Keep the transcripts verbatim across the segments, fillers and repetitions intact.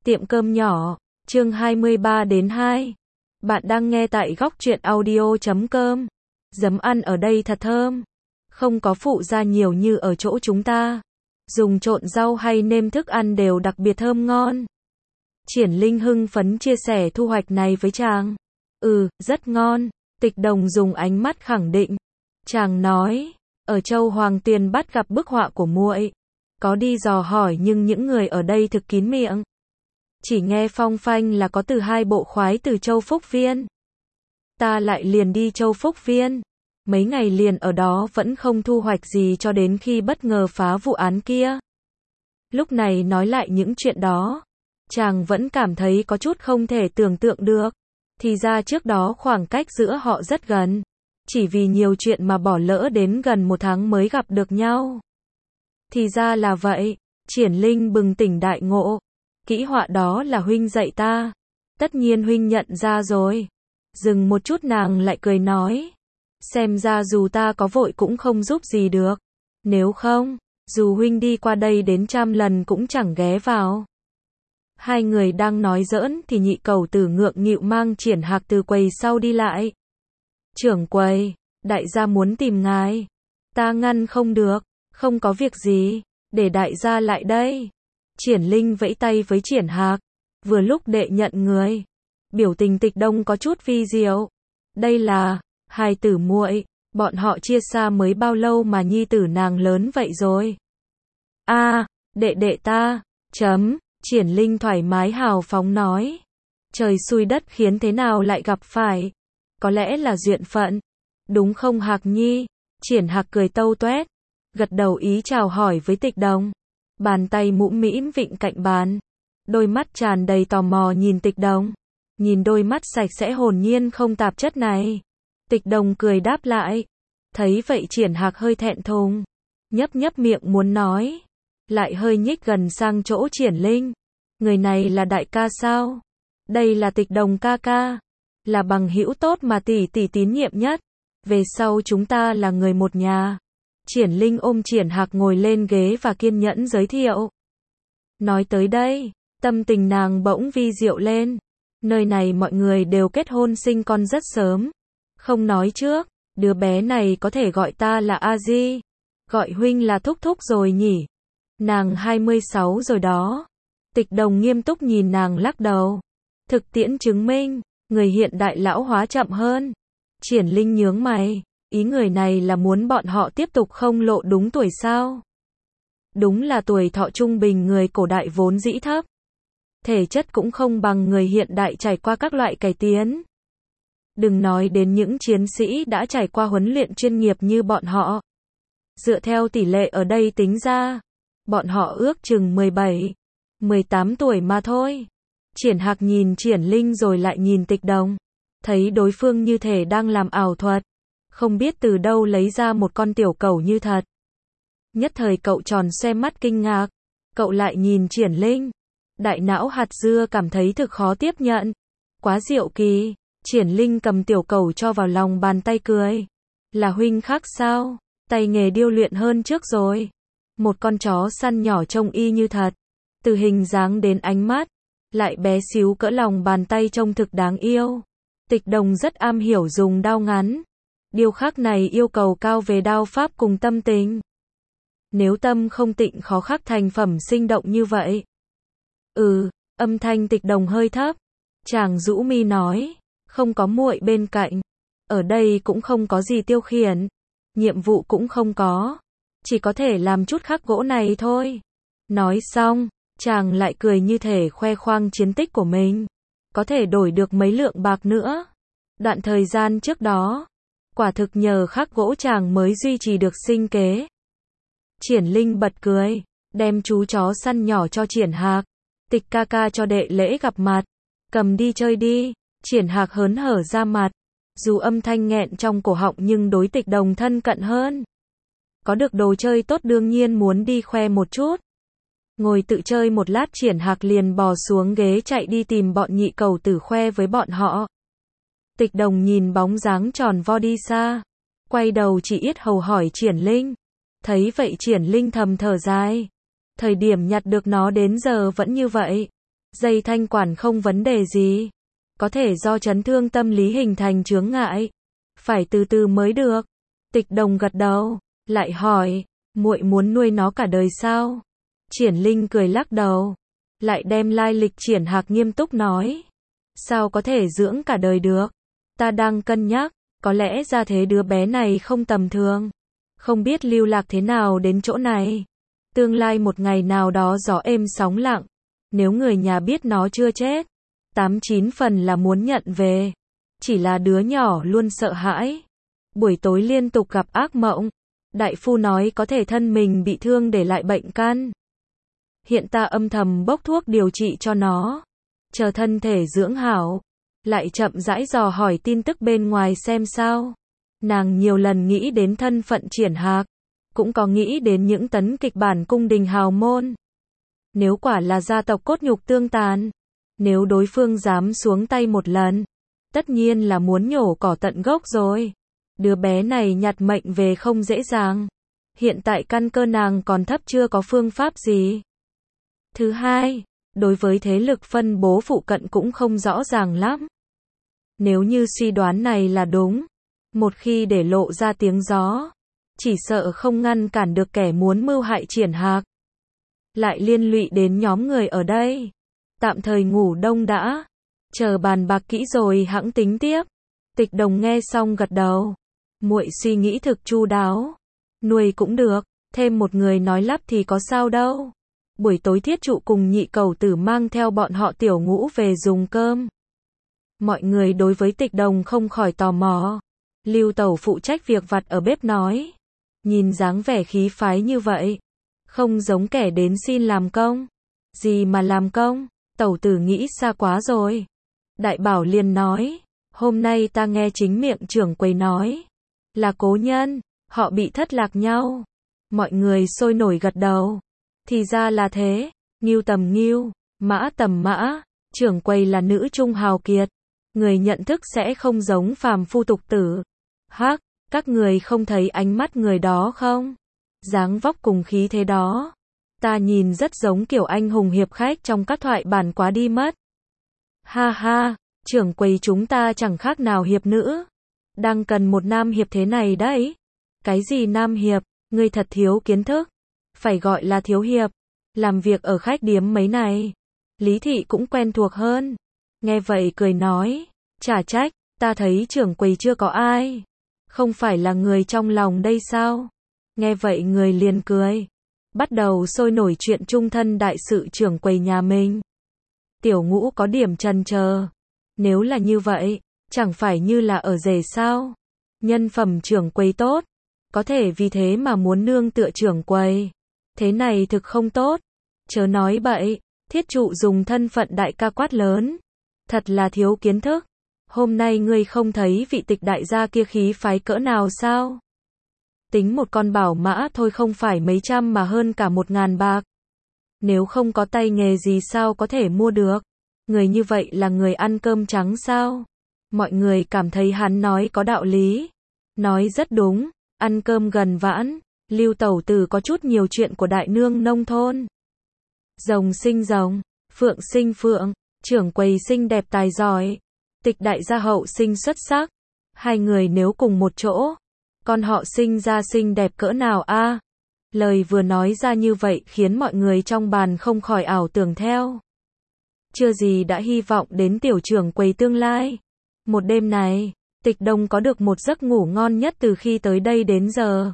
Tiệm cơm nhỏ, chương hai mươi ba đến hai. Bạn đang nghe tại góc truyện audio chấm com. Giấm ăn ở đây thật thơm. Không có phụ gia nhiều như ở chỗ chúng ta. Dùng trộn rau hay nêm thức ăn đều đặc biệt thơm ngon. Triển Linh hưng phấn chia sẻ thu hoạch này với chàng. Ừ, rất ngon. Tịch Đồng dùng ánh mắt khẳng định. Chàng nói, ở Châu Hoàng Tuyền bắt gặp bức họa của muội. Có đi dò hỏi nhưng những người ở đây thực kín miệng. Chỉ nghe phong phanh là có từ hai bộ khoái từ Châu Phúc Viên. Ta lại liền đi Châu Phúc Viên. Mấy ngày liền ở đó vẫn không thu hoạch gì cho đến khi bất ngờ phá vụ án kia. Lúc này nói lại những chuyện đó, chàng vẫn cảm thấy có chút không thể tưởng tượng được. Thì ra trước đó khoảng cách giữa họ rất gần. Chỉ vì nhiều chuyện mà bỏ lỡ đến gần một tháng mới gặp được nhau. Thì ra là vậy. Triển Linh bừng tỉnh đại ngộ. Kỹ họa đó là huynh dạy ta. Tất nhiên huynh nhận ra rồi. Dừng một chút nàng lại cười nói. Xem ra dù ta có vội cũng không giúp gì được. Nếu không, dù huynh đi qua đây đến trăm lần cũng chẳng ghé vào. Hai người đang nói giỡn thì nhị cẩu tử ngượng nghịu mang Triển Hạc từ quầy sau đi lại. Trưởng quầy, đại gia muốn tìm ngài. Ta ngăn không được, không có việc gì, để đại gia lại đây. Triển Linh vẫy tay với Triển Hạc, vừa lúc đệ nhận người. Biểu tình Tịch Đông có chút vi diệu. Đây là hai tử muội, bọn họ chia xa mới bao lâu mà nhi tử nàng lớn vậy rồi. A, à, đệ đệ ta, chấm, Triển Linh thoải mái hào phóng nói. Trời xui đất khiến thế nào lại gặp phải. Có lẽ là duyên phận. Đúng không Hạc nhi? Triển Hạc cười tâu toét, gật đầu ý chào hỏi với Tịch Đồng. Bàn tay mũm mĩm vịn cạnh bàn. Đôi mắt tràn đầy tò mò nhìn Tịch Đồng. Nhìn đôi mắt sạch sẽ hồn nhiên không tạp chất này. Tịch Đồng cười đáp lại. Thấy vậy Triển Hạc hơi thẹn thùng. Nhấp nhấp miệng muốn nói. Lại hơi nhích gần sang chỗ Triển Linh. Người này là đại ca sao? Đây là Tịch Đồng ca ca. Là bằng hữu tốt mà tỷ tỷ tín nhiệm nhất. Về sau chúng ta là người một nhà. Triển Linh ôm Triển Hạc ngồi lên ghế và kiên nhẫn giới thiệu. Nói tới đây, tâm tình nàng bỗng vi diệu lên. Nơi này mọi người đều kết hôn sinh con rất sớm. Không nói trước, đứa bé này có thể gọi ta là A Di. Gọi huynh là Thúc Thúc rồi nhỉ? Nàng hai mươi sáu rồi đó. Tịch Đồng nghiêm túc nhìn nàng lắc đầu. Thực tiễn chứng minh, người hiện đại lão hóa chậm hơn. Triển Linh nhướng mày. Ý người này là muốn bọn họ tiếp tục không lộ đúng tuổi sao? Đúng là tuổi thọ trung bình người cổ đại vốn dĩ thấp. Thể chất cũng không bằng người hiện đại trải qua các loại cải tiến. Đừng nói đến những chiến sĩ đã trải qua huấn luyện chuyên nghiệp như bọn họ. Dựa theo tỷ lệ ở đây tính ra, bọn họ ước chừng mười bảy, mười tám tuổi mà thôi. Triển Hạc nhìn Triển Linh rồi lại nhìn Tịch Đồng. Thấy đối phương như thể đang làm ảo thuật. Không biết từ đâu lấy ra một con tiểu cẩu như thật. Nhất thời cậu tròn xoe mắt kinh ngạc. Cậu lại nhìn Triển Linh. Đại não hạt dưa cảm thấy thực khó tiếp nhận. Quá diệu kỳ. Triển Linh cầm tiểu cẩu cho vào lòng bàn tay cười. Là huynh khác sao? Tay nghề điêu luyện hơn trước rồi. Một con chó săn nhỏ trông y như thật. Từ hình dáng đến ánh mắt. Lại bé xíu cỡ lòng bàn tay trông thực đáng yêu. Tịch Đồng rất am hiểu dùng đao ngắn. Điêu khắc này yêu cầu cao về đao pháp cùng tâm tình. Nếu tâm không tịnh khó khắc thành phẩm sinh động như vậy. Ừ, âm thanh Tịch Đồng hơi thấp. Chàng rũ mi nói, không có muội bên cạnh. Ở đây cũng không có gì tiêu khiển. Nhiệm vụ cũng không có. Chỉ có thể làm chút khắc gỗ này thôi. Nói xong, chàng lại cười như thể khoe khoang chiến tích của mình. Có thể đổi được mấy lượng bạc nữa. Đoạn thời gian trước đó, quả thực nhờ khắc gỗ chàng mới duy trì được sinh kế. Triển Linh bật cười, đem chú chó săn nhỏ cho Triển Hạc. Tịch ca ca cho đệ lễ gặp mặt. Cầm đi chơi đi. Triển Hạc hớn hở ra mặt. Dù âm thanh nghẹn trong cổ họng nhưng đối Tịch Đồng thân cận hơn. Có được đồ chơi tốt đương nhiên muốn đi khoe một chút. Ngồi tự chơi một lát Triển Hạc liền bò xuống ghế chạy đi tìm bọn nhị cẩu tử khoe với bọn họ. Tịch Đồng nhìn bóng dáng tròn vo đi xa. Quay đầu chỉ yết hầu hỏi Triển Linh. Thấy vậy Triển Linh thầm thở dài. Thời điểm nhặt được nó đến giờ vẫn như vậy. Dây thanh quản không vấn đề gì. Có thể do chấn thương tâm lý hình thành chướng ngại. Phải từ từ mới được. Tịch Đồng gật đầu, lại hỏi, muội muốn nuôi nó cả đời sao? Triển Linh cười lắc đầu, lại đem lai lịch Triển Hạc nghiêm túc nói. Sao có thể dưỡng cả đời được? Ta đang cân nhắc, có lẽ ra thế đứa bé này không tầm thường. Không biết lưu lạc thế nào đến chỗ này. Tương lai một ngày nào đó gió êm sóng lặng. Nếu người nhà biết nó chưa chết, tám chín phần là muốn nhận về. Chỉ là đứa nhỏ luôn sợ hãi. Buổi tối liên tục gặp ác mộng. Đại phu nói có thể thân mình bị thương để lại bệnh căn. Hiện ta âm thầm bốc thuốc điều trị cho nó. Chờ thân thể dưỡng hảo. Lại chậm rãi dò hỏi tin tức bên ngoài xem sao. Nàng nhiều lần nghĩ đến thân phận Triển Hạc. Cũng có nghĩ đến những tấn kịch bản cung đình hào môn. Nếu quả là gia tộc cốt nhục tương tàn. Nếu đối phương dám xuống tay một lần. Tất nhiên là muốn nhổ cỏ tận gốc rồi. Đứa bé này nhặt mệnh về không dễ dàng. Hiện tại căn cơ nàng còn thấp chưa có phương pháp gì. Thứ hai, đối với thế lực phân bố phụ cận cũng không rõ ràng lắm. Nếu như suy đoán này là đúng, một khi để lộ ra tiếng gió, chỉ sợ không ngăn cản được kẻ muốn mưu hại Triển Hạc. Lại liên lụy đến nhóm người ở đây. Tạm thời ngủ đông đã. Chờ bàn bạc kỹ rồi hẵng tính tiếp. Tịch Đồng nghe xong gật đầu. Muội suy nghĩ thực chu đáo. Nuôi cũng được, thêm một người nói lắp thì có sao đâu. Buổi tối Thiết Trụ cùng Nhị Cẩu Tử mang theo bọn họ Tiểu Ngũ về dùng cơm. Mọi người đối với Tịch Đồng không khỏi tò mò. Lưu Tẩu phụ trách việc vặt ở bếp nói. Nhìn dáng vẻ khí phái như vậy. Không giống kẻ đến xin làm công. Gì mà làm công, Tẩu Tử nghĩ xa quá rồi. Đại Bảo liền nói. Hôm nay ta nghe chính miệng trưởng quầy nói. Là cố nhân, họ bị thất lạc nhau. Mọi người sôi nổi gật đầu. Thì ra là thế, Ngưu tầm Ngưu, Mã tầm Mã, trưởng quầy là nữ trung hào kiệt. Người nhận thức sẽ không giống phàm phu tục tử. Hắc, các người không thấy ánh mắt người đó không? Dáng vóc cùng khí thế đó. Ta nhìn rất giống kiểu anh hùng hiệp khách trong các thoại bản quá đi mất. Ha ha, trưởng quầy chúng ta chẳng khác nào hiệp nữ. Đang cần một nam hiệp thế này đấy. Cái gì nam hiệp, ngươi thật thiếu kiến thức. Phải gọi là thiếu hiệp. Làm việc ở khách điếm mấy này. Lý Thị cũng quen thuộc hơn. Nghe vậy cười nói. Chả trách, ta thấy trưởng quầy chưa có ai. Không phải là người trong lòng đây sao? Nghe vậy người liền cười. Bắt đầu sôi nổi chuyện trung thân đại sự trưởng quầy nhà mình. Tiểu Ngũ có điểm chần chờ. Nếu là như vậy, chẳng phải như là ở rể sao? Nhân phẩm trưởng quầy tốt. Có thể vì thế mà muốn nương tựa trưởng quầy. Thế này thực không tốt. Chớ nói bậy. Thiết Trụ dùng thân phận đại ca quát lớn. Thật là thiếu kiến thức. Hôm nay ngươi không thấy vị Tịch đại gia kia khí phái cỡ nào sao? Tính một con bảo mã thôi không phải mấy trăm mà hơn cả một ngàn bạc. Nếu không có tay nghề gì sao có thể mua được? Người như vậy là người ăn cơm trắng sao? Mọi người cảm thấy hắn nói có đạo lý. Nói rất đúng, ăn cơm gần vãn. Lưu Tẩu Tử có chút nhiều chuyện của đại nương nông thôn. Rồng sinh rồng, phượng sinh phượng, trưởng quầy xinh đẹp tài giỏi. Tịch đại gia hậu sinh xuất sắc. Hai người nếu cùng một chỗ, con họ sinh ra xinh đẹp cỡ nào a? À? Lời vừa nói ra như vậy khiến mọi người trong bàn không khỏi ảo tưởng theo. Chưa gì đã hy vọng đến tiểu trưởng quầy tương lai. Một đêm này, Tịch Đồng có được một giấc ngủ ngon nhất từ khi tới đây đến giờ.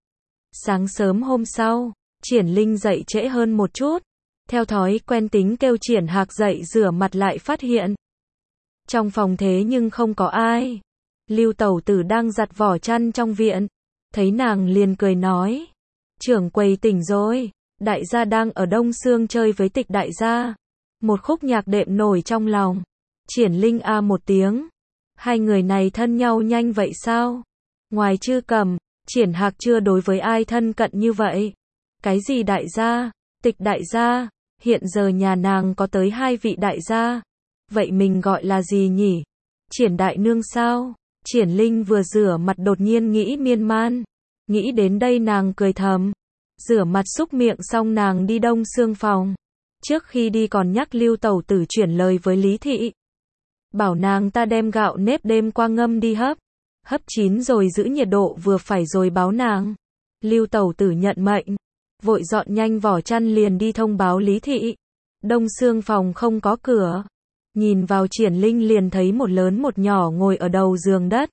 Sáng sớm hôm sau, Triển Linh dậy trễ hơn một chút. Theo thói quen tính kêu Triển Hạc dậy rửa mặt lại phát hiện. Trong phòng thế nhưng không có ai. Lưu Tẩu Tử đang giặt vỏ chăn trong viện. Thấy nàng liền cười nói. Trưởng quầy tỉnh rồi. Đại gia đang ở Đông Sương chơi với Tịch đại gia. Một khúc nhạc đệm nổi trong lòng. Triển Linh a một tiếng. Hai người này thân nhau nhanh vậy sao? Ngoài Trư Cầm, Triển Hạc chưa đối với ai thân cận như vậy. Cái gì đại gia? Tịch đại gia? Hiện giờ nhà nàng có tới hai vị đại gia. Vậy mình gọi là gì nhỉ? Triển đại nương sao? Triển Linh vừa rửa mặt đột nhiên nghĩ miên man. Nghĩ đến đây nàng cười thầm. Rửa mặt xúc miệng xong nàng đi Đông Sương phòng. Trước khi đi còn nhắc Lưu Tẩu Tử chuyển lời với Lý Thị. Bảo nàng ta đem gạo nếp đêm qua ngâm đi hấp. Hấp chín rồi giữ nhiệt độ vừa phải rồi báo nàng. Lưu Tẩu Tử nhận mệnh. Vội dọn nhanh vỏ chăn liền đi thông báo Lý Thị. Đông xương phòng không có cửa. Nhìn vào Triển Linh liền thấy một lớn một nhỏ ngồi ở đầu giường đất.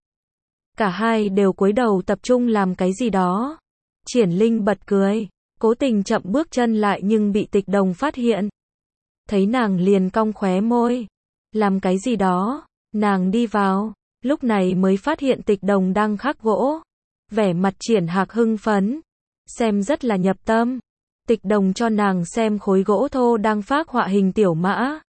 Cả hai đều cúi đầu tập trung làm cái gì đó. Triển Linh bật cười. Cố tình chậm bước chân lại nhưng bị Tịch Đồng phát hiện. Thấy nàng liền cong khóe môi. Làm cái gì đó. Nàng đi vào. Lúc này mới phát hiện Tịch Đồng đang khắc gỗ. Vẻ mặt Triển Hạc hưng phấn. Xem rất là nhập tâm. Tịch Đồng cho nàng xem khối gỗ thô đang phác họa hình tiểu mã.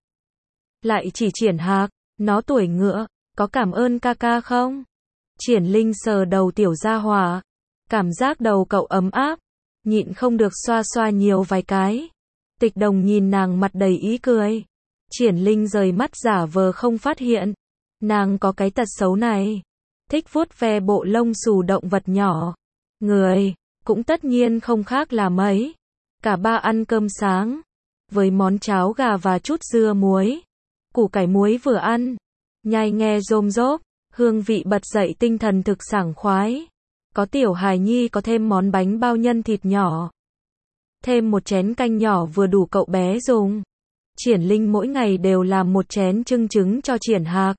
Lại chỉ Triển Hạc. Nó tuổi ngựa. Có cảm ơn ca ca không? Triển Linh sờ đầu tiểu gia hỏa. Cảm giác đầu cậu ấm áp. Nhịn không được xoa xoa nhiều vài cái. Tịch Đồng nhìn nàng mặt đầy ý cười. Triển Linh rời mắt giả vờ không phát hiện. Nàng có cái tật xấu này. Thích vuốt ve bộ lông xù động vật nhỏ. Người, cũng tất nhiên không khác là mấy. Cả ba ăn cơm sáng. Với món cháo gà và chút dưa muối. Củ cải muối vừa ăn. Nhai nghe rôm rốp. Hương vị bật dậy tinh thần thực sảng khoái. Có tiểu hài nhi có thêm món bánh bao nhân thịt nhỏ. Thêm một chén canh nhỏ vừa đủ cậu bé dùng. Triển Linh mỗi ngày đều làm một chén trưng trứng cho Triển Hạc.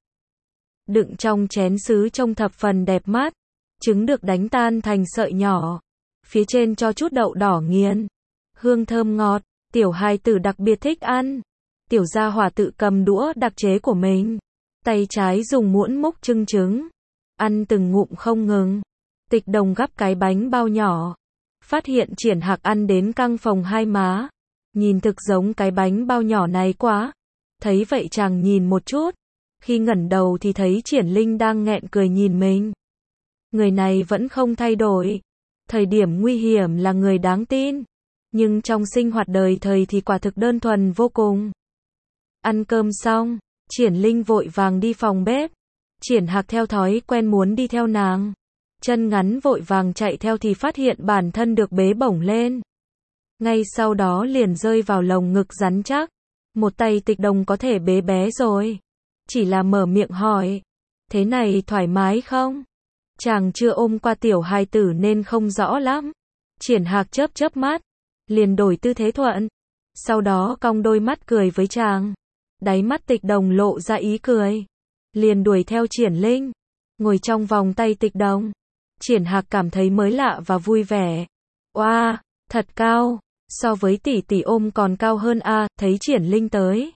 Đựng trong chén sứ trông thập phần đẹp mắt. Trứng được đánh tan thành sợi nhỏ. Phía trên cho chút đậu đỏ nghiền. Hương thơm ngọt, tiểu hài tử đặc biệt thích ăn. Tiểu gia hỏa tự cầm đũa đặc chế của mình. Tay trái dùng muỗng múc trưng trứng. Ăn từng ngụm không ngừng. Tịch Đồng gắp cái bánh bao nhỏ. Phát hiện Triển Hạc ăn đến căng phồng hai má. Nhìn thực giống cái bánh bao nhỏ này quá. Thấy vậy chàng nhìn một chút. Khi ngẩng đầu thì thấy Triển Linh đang nghẹn cười nhìn mình. Người này vẫn không thay đổi. Thời điểm nguy hiểm là người đáng tin. Nhưng trong sinh hoạt đời thời thì quả thực đơn thuần vô cùng. Ăn cơm xong, Triển Linh vội vàng đi phòng bếp. Triển Hạc theo thói quen muốn đi theo nàng. Chân ngắn vội vàng chạy theo thì phát hiện bản thân được bế bổng lên. Ngay sau đó liền rơi vào lồng ngực rắn chắc. Một tay Tịch Đồng có thể bế bé rồi. Chỉ là mở miệng hỏi. Thế này thoải mái không? Chàng chưa ôm qua tiểu hài tử nên không rõ lắm. Triển Hạc chớp chớp mắt. Liền đổi tư thế thuận. Sau đó cong đôi mắt cười với chàng. Đáy mắt Tịch Đồng lộ ra ý cười. Liền đuổi theo Triển Linh. Ngồi trong vòng tay Tịch Đồng. Triển Hạc cảm thấy mới lạ và vui vẻ. Oa, wow, thật cao. So với tỷ tỷ ôm còn cao hơn a, à, thấy Triển Linh tới.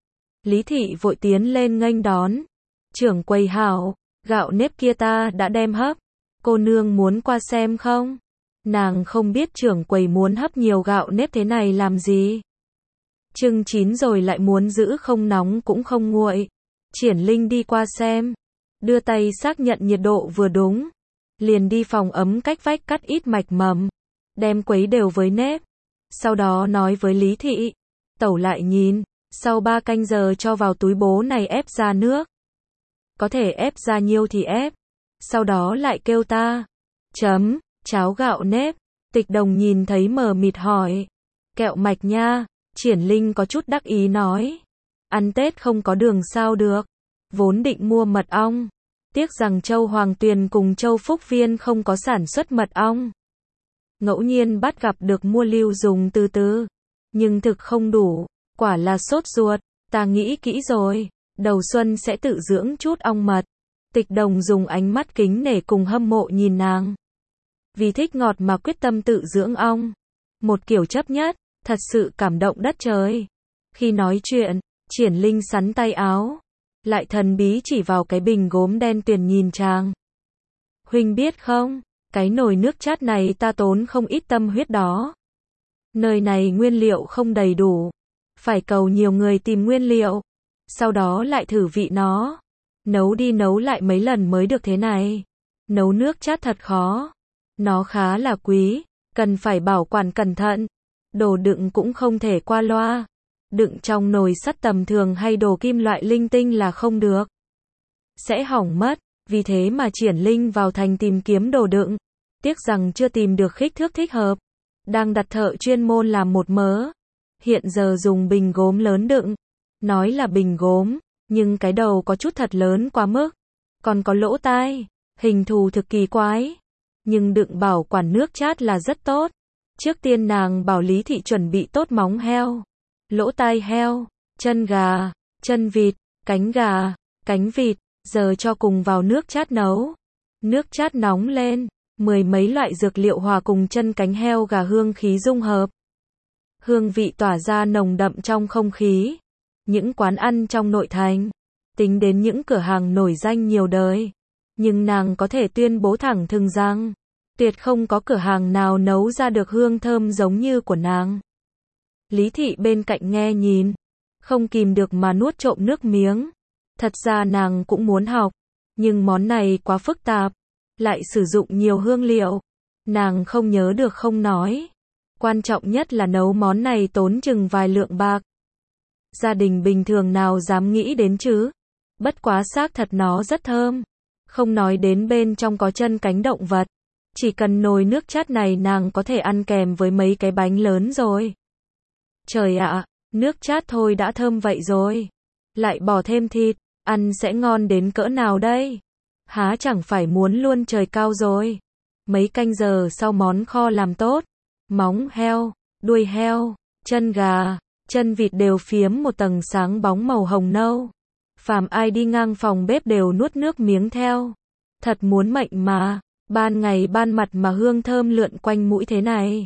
Lý Thị vội tiến lên nghênh đón. Trưởng quầy hảo, gạo nếp kia ta đã đem hấp. Cô nương muốn qua xem không? Nàng không biết trưởng quầy muốn hấp nhiều gạo nếp thế này làm gì. Chưng chín rồi lại muốn giữ không nóng cũng không nguội. Triển Linh đi qua xem. Đưa tay xác nhận nhiệt độ vừa đúng. Liền đi phòng ấm cách vách cắt ít mạch mầm. Đem quấy đều với nếp. Sau đó nói với Lý Thị. Tẩu lại nhìn. Sau ba canh giờ cho vào túi bố này ép ra nước. Có thể ép ra nhiêu thì ép. Sau đó lại kêu ta. Chấm, cháo gạo nếp. Tịch Đồng nhìn thấy mờ mịt hỏi. Kẹo mạch nha. Triển Linh có chút đắc ý nói. Ăn Tết không có đường sao được. Vốn định mua mật ong. Tiếc rằng Châu Hoàng Tuyền cùng Châu Phúc Viên không có sản xuất mật ong. Ngẫu nhiên bắt gặp được mua lưu dùng từ từ. Nhưng thực không đủ. Quả là sốt ruột. Ta nghĩ kỹ rồi. Đầu xuân sẽ tự dưỡng chút ong mật. Tịch Đồng dùng ánh mắt kính nể cùng hâm mộ nhìn nàng. Vì thích ngọt mà quyết tâm tự dưỡng ong. Một kiểu chấp nhất. Thật sự cảm động đất trời. Khi nói chuyện, Triển Linh sắn tay áo. Lại thần bí chỉ vào cái bình gốm đen tuyền nhìn chàng. Huynh biết không, cái nồi nước chát này ta tốn không ít tâm huyết đó. Nơi này nguyên liệu không đầy đủ. Phải cầu nhiều người tìm nguyên liệu. Sau đó lại thử vị nó. Nấu đi nấu lại mấy lần mới được thế này. Nấu nước chát thật khó. Nó khá là quý. Cần phải bảo quản cẩn thận. Đồ đựng cũng không thể qua loa. Đựng trong nồi sắt tầm thường hay đồ kim loại linh tinh là không được. Sẽ hỏng mất. Vì thế mà Triển Linh vào thành tìm kiếm đồ đựng. Tiếc rằng chưa tìm được kích thước thích hợp. Đang đặt thợ chuyên môn làm một mớ. hiện giờ dùng bình gốm lớn đựng. Nói là bình gốm, nhưng cái đầu có chút thật lớn quá mức. Còn có lỗ tai, hình thù thực kỳ quái. Nhưng đựng bảo quản nước chát là rất tốt. Trước tiên nàng bảo Lý Thị chuẩn bị tốt móng heo, lỗ tai heo, chân gà, chân vịt, cánh gà, cánh vịt, giờ cho cùng vào nước chát nấu. Nước chát nóng lên, mười mấy loại dược liệu hòa cùng chân cánh heo gà hương khí dung hợp. Hương vị tỏa ra nồng đậm trong không khí. Những quán ăn trong nội thành, tính đến những cửa hàng nổi danh nhiều đời, nhưng nàng có thể tuyên bố thẳng thừng rằng, tuyệt không có cửa hàng nào nấu ra được hương thơm giống như của nàng. Lý Thị bên cạnh nghe nhìn, không kìm được mà nuốt trộm nước miếng. Thật ra nàng cũng muốn học, nhưng món này quá phức tạp, lại sử dụng nhiều hương liệu. Nàng không nhớ được không nói. Quan trọng nhất là nấu món này tốn chừng vài lượng bạc. Gia đình bình thường nào dám nghĩ đến chứ. Bất quá xác thật nó rất thơm. Không nói đến bên trong có chân cánh động vật. Chỉ cần nồi nước chát này nàng có thể ăn kèm với mấy cái bánh lớn rồi. Trời ạ, nước chát thôi đã thơm vậy rồi. Lại bỏ thêm thịt, ăn sẽ ngon đến cỡ nào đây? Há chẳng phải muốn luôn trời cao rồi. Mấy canh giờ sau món kho làm tốt. Móng heo, đuôi heo, chân gà, chân vịt đều phiếm một tầng sáng bóng màu hồng nâu. Phàm ai đi ngang phòng bếp đều nuốt nước miếng theo. Thật muốn mệnh mà, ban ngày ban mặt mà hương thơm lượn quanh mũi thế này.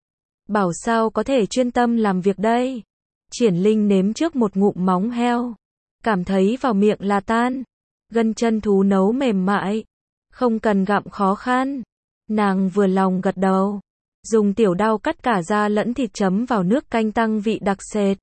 Bảo sao có thể chuyên tâm làm việc đây. Triển Linh nếm trước một ngụm móng heo. Cảm thấy vào miệng là tan. Gân chân thú nấu mềm mại. Không cần gặm khó khăn. Nàng vừa lòng gật đầu. Dùng tiểu đao cắt cả da lẫn thịt chấm vào nước canh tăng vị đặc sệt.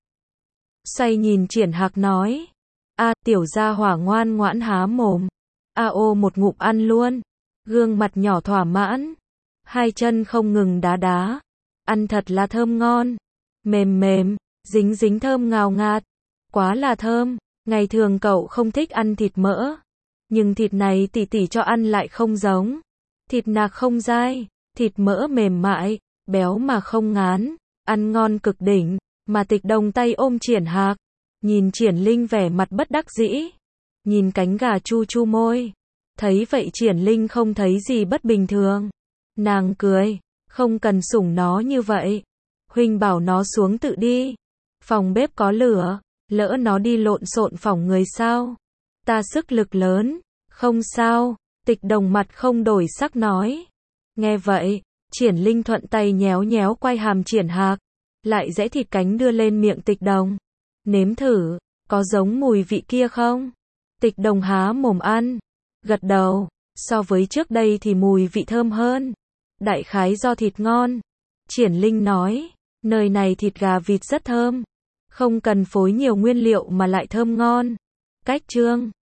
Xoay nhìn Triển Hạc nói. A tiểu gia hỏa ngoan ngoãn há mồm. A ô một ngụm ăn luôn. Gương mặt nhỏ thỏa mãn. Hai chân không ngừng đá đá. Ăn thật là thơm ngon. Mềm mềm, dính dính thơm ngào ngạt. Quá là thơm. Ngày thường cậu không thích ăn thịt mỡ. Nhưng thịt này tỷ tỷ cho ăn lại không giống. Thịt nạc không dai. Thịt mỡ mềm mại, béo mà không ngán, ăn ngon cực đỉnh, mà Tịch Đồng tay ôm Triển Hạc, nhìn Triển Linh vẻ mặt bất đắc dĩ, nhìn cánh gà chu chu môi, thấy vậy Triển Linh không thấy gì bất bình thường, nàng cười, không cần sủng nó như vậy, huynh bảo nó xuống tự đi, phòng bếp có lửa, lỡ nó đi lộn xộn phỏng người sao, ta sức lực lớn, không sao, Tịch Đồng mặt không đổi sắc nói. Nghe vậy, Triển Linh thuận tay nhéo nhéo quai hàm Triển Hạc, lại giãy thịt cánh đưa lên miệng Tịch Đồng. Nếm thử, có giống mùi vị kia không? Tịch Đồng há mồm ăn, gật đầu, so với trước đây thì mùi vị thơm hơn. Đại khái do thịt ngon. Triển Linh nói, nơi này thịt gà vịt rất thơm, không cần phối nhiều nguyên liệu mà lại thơm ngon. Cách chương